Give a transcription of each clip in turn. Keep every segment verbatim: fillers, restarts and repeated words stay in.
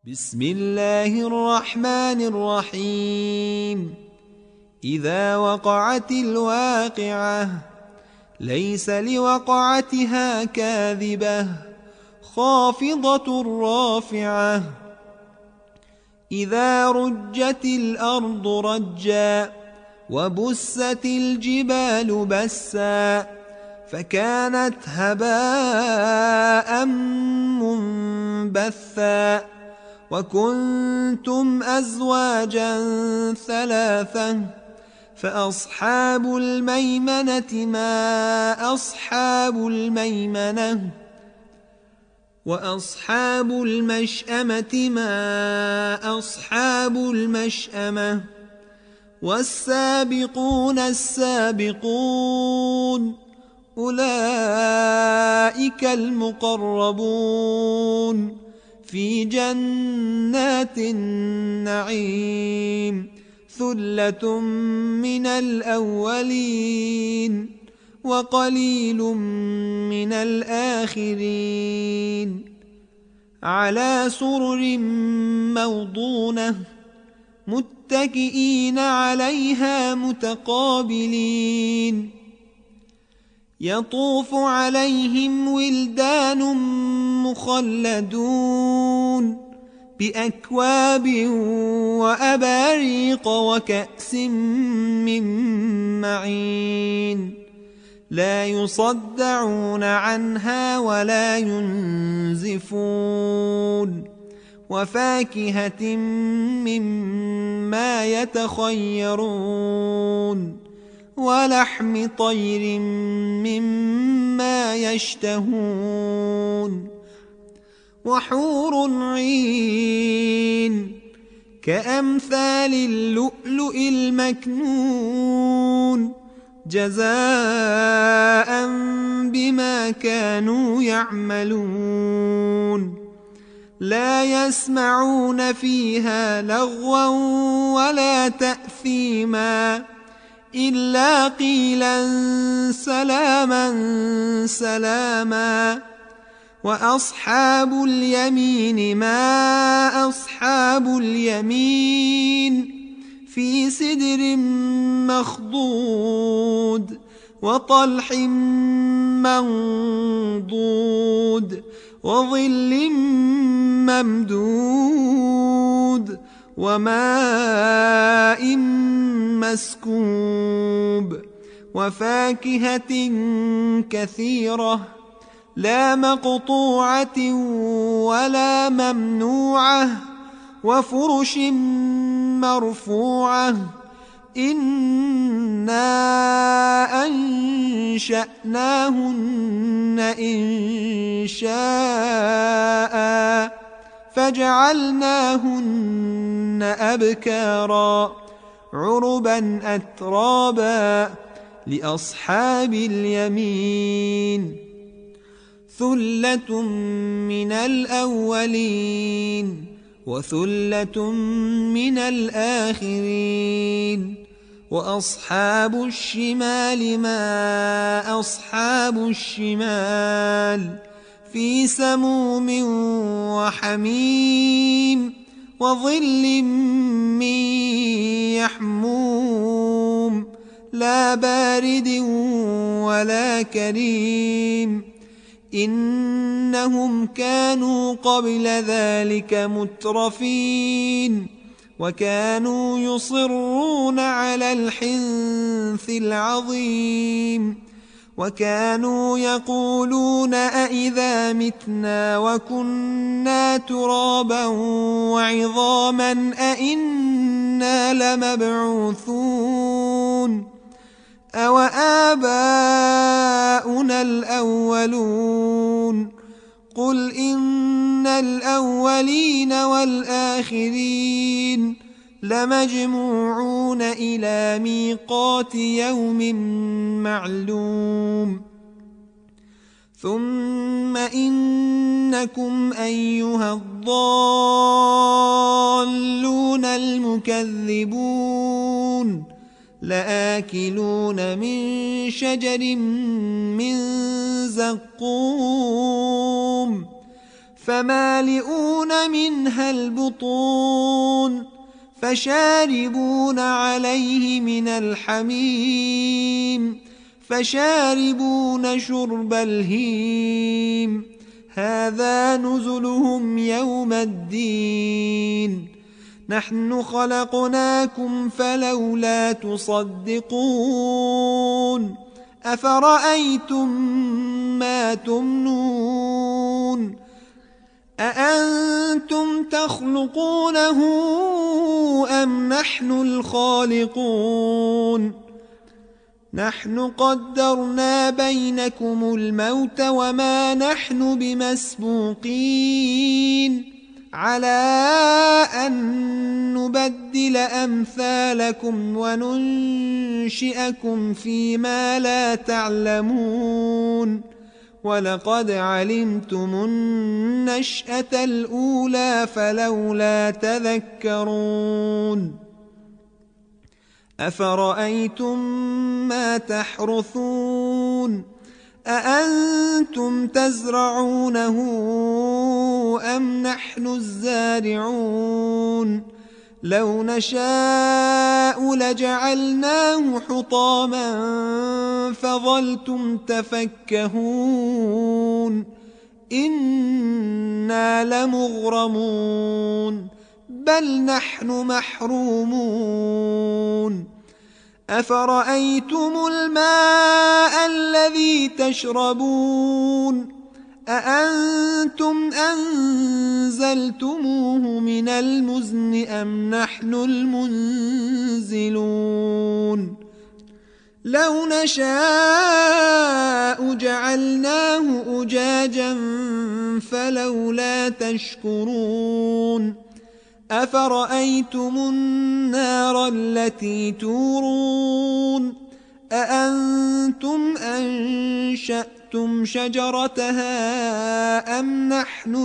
بسم الله الرحمن الرحيم. إذا وقعت الواقعة ليس لوقعتها كاذبة خافضة رافعة. إذا رجت الأرض رجا وبست الجبال بسا فكانت هباء منبثا. وكنتم أزواجا ثلاثة فأصحاب الميمنة ما أصحاب الميمنة وأصحاب المشأمة ما أصحاب المشأمة. والسابقون السابقون أولئك المقربون في جنات النعيم. ثلة من الأولين وقليل من الآخرين. على سرر موضونة متكئين عليها متقابلين. يطوف عليهم ولدان مخلدون بأكواب وأباريق وكأس من معين. لا يصدعون عنها ولا ينزفون. وفاكهة مما يتخيرون ولحم طير مما يشتهون. وحور عين كأمثال اللؤلؤ المكنون جزاء بما كانوا يعملون. لا يسمعون فيها لغوا ولا تأثيما إلا قيلا سلاما سلاما. وأصحاب اليمين ما أصحاب اليمين في سدر مخضود وطلح منضود وظل ممدود وماء مسكوب. وفاكهة كثيرة لا مقطوعة ولا ممنوعة. وفرش مرفوعة. إنا أنشأناهن إنشاء فجعلناهن أبكارا عربا أترابا لأصحاب اليمين. ثلة من الأولين وثلة من الآخرين. وأصحاب الشمال ما أصحاب الشمال في سموم وحميم وظل من يحموم لا بارد ولا كريم. إنهم كانوا قبل ذلك مترفين وكانوا يصرون على الحنث العظيم. وكانوا يقولون أئذا متنا وكنا ترابا وعظاما أئنا لمبعوثون أو آباؤنا الأولون. قل إن الأولين والآخرين لمجموعون إلى ميقات يوم معلوم. ثم إنكم أيها الضالون المكذبون لآكلون من شجر من زقوم فمالئون منها البطون فشاربون عليه من الحميم فشاربون شرب الهيم هذا نزلهم يوم الدين نحن خلقناكم فلولا تصدقون أفرأيتم ما تمنون أأنتم تخلقونه أم نحن الخالقون نحن قدرنا بينكم الموت وما نحن بمسبوقين على أن نبدل أمثالكم وننشئكم فيما لا تعلمون ولقد علمتم النشأة الأولى فلولا تذكرون أفرأيتم ما تحرثون أأنتم تزرعونه أم نحن الزارعون لو نشاء لجعلناه حطاما فظلتم تفكهون إنا لمغرمون بل نحن محرومون أفرأيتم الماء الذي تشربون أأنتم أنزلتموه من المزن أم نحن المنزلون لو نشاء جعلناه أجاجا فلولا تشكرون أفرأيتم النار التي تورون أأنتم أنشأتم شجرتها أم نحن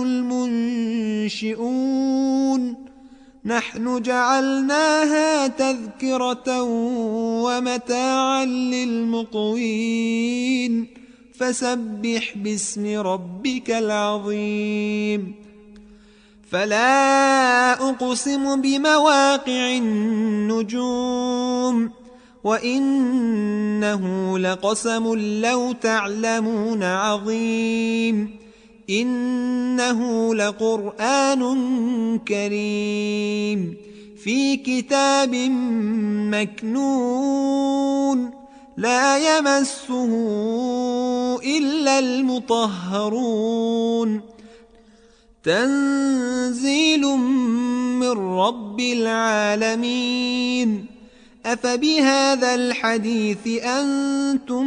المنشئون نحن جعلناها تذكرة ومتاعا للمقوين فسبح باسم ربك العظيم فلا أقسم بمواقع النجوم وإنه لقسم لو تعلمون عظيم إنه لقرآن كريم في كتاب مكنون لا يمسه إلا المطهرون تنزيل من رب العالمين أفبهذا الحديث أنتم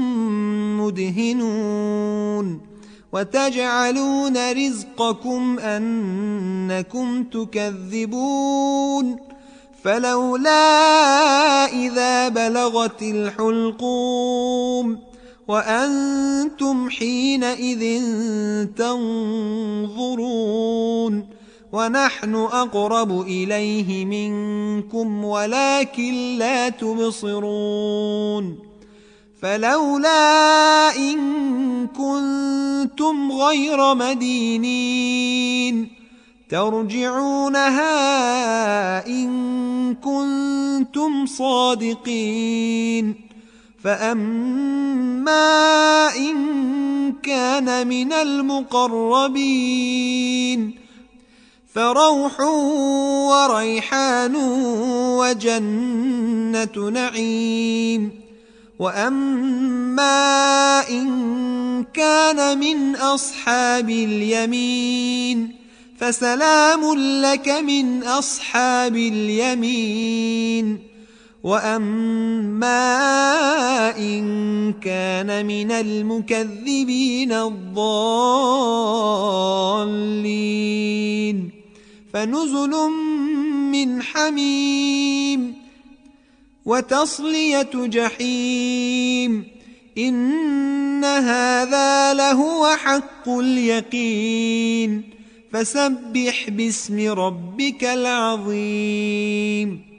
مدهنون وتجعلون رزقكم أنكم تكذبون فلولا إذا بلغت الحلقوم وأنتم حينئذ تنظرون ونحن أقرب إليه منكم ولكن لا تبصرون فلولا إن كنتم غير مدينين ترجعونها إن كنتم صادقين فأما إن كان من المقربين فروح وريحان وجنة نعيم وأما إن كان من أصحاب اليمين فسلام لك من أصحاب اليمين وأما إن كان من المكذبين الضالين فنزل من حميم وتصلية جحيم إن هذا لهو حق اليقين فسبح باسم ربك العظيم